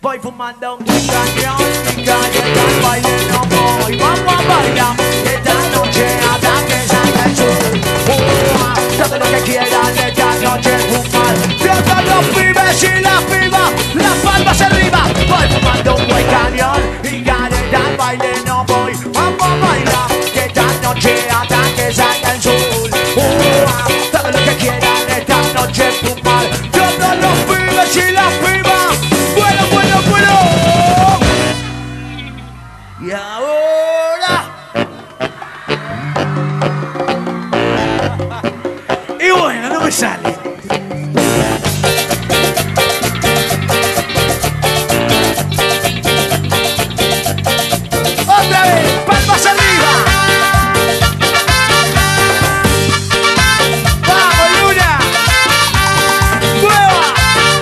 Voy fumando un cañón, mi galleta al baile no voy. Vamos a bailar esta noche hasta que salga el sol. Todo lo que quieran esta noche fumar. Todos los pibes y las pibas, las palmas arriba. Voy fumando un buen cañón, mi galleta al baile no voy. Vamos a bailar esta noche hasta que salga el sol. Todo lo que quieran esta noche fumar. Todos los pibes y las pibas. Y ahora. Y bueno, no me sale. Otra vez, palmas arriba. Vamos, Luna. Mueva.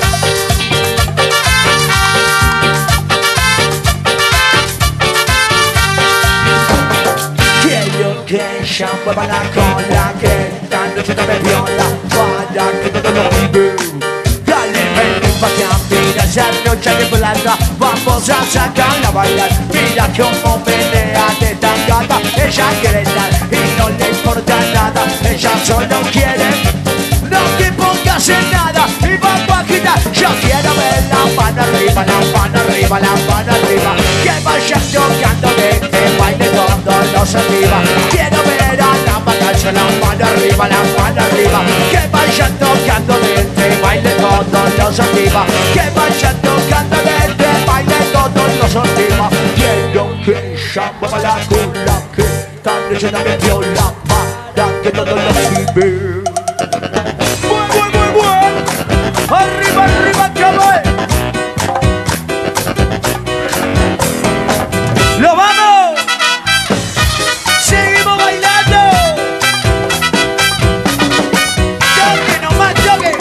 Que ella mueva la cola, que esta noche no me viola, para que todo lo vive. Dale, ven, pa' que mira esa noche de volada, vamos a sacarla a bailar. Mira cómo menea de tan gata, ella quiere dar y no le importa nada. Ella solo quiere, no te pongas en nada y vamos a quitar. Yo quiero ver la mano arriba, la mano arriba, la mano arriba, que vayan tocando de que baile todos los arriba. Quiero ver a la batalla, la mano arriba, la mano arriba, que vayan tocando de que baile todos los arriba. Que vayan tocando de que baile todos los arriba. Quiero que ella mueva la cola, que esta noche no me viola, para que todos los viven. Arriba, arriba, cabrón. ¡Lo vamos! ¡Seguimos bailando! ¡Toque nomás, toque!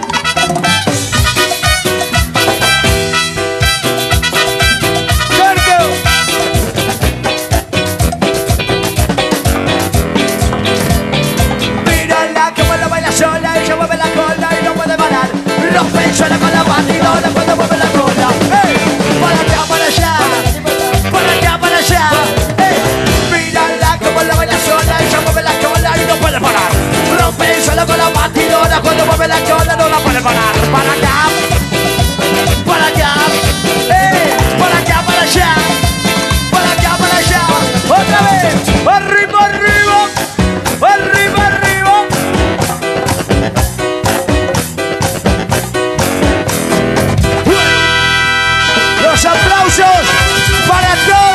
¡Corto! Mírala como la baila sola, ella mueve la cola y no puede parar. Rompe el suelo con la batidora cuando mueve la cola. ¡Hey! ¡Para allá, para allá! ¡Para allá, para allá! ¡Hey! Mírala como la baila sola, ella mueve la cola y no puede parar. Rompe el suelo con la batidora cuando mueve la cola, no la puede parar. ¡Para acá! ¡Para allá! ¡Hey! ¡Para allá, para allá! ¡Para allá, para allá! ¡Otra vez! ¡Arriba, arriba! ¡Arriba, arriba! Los aplausos para todos.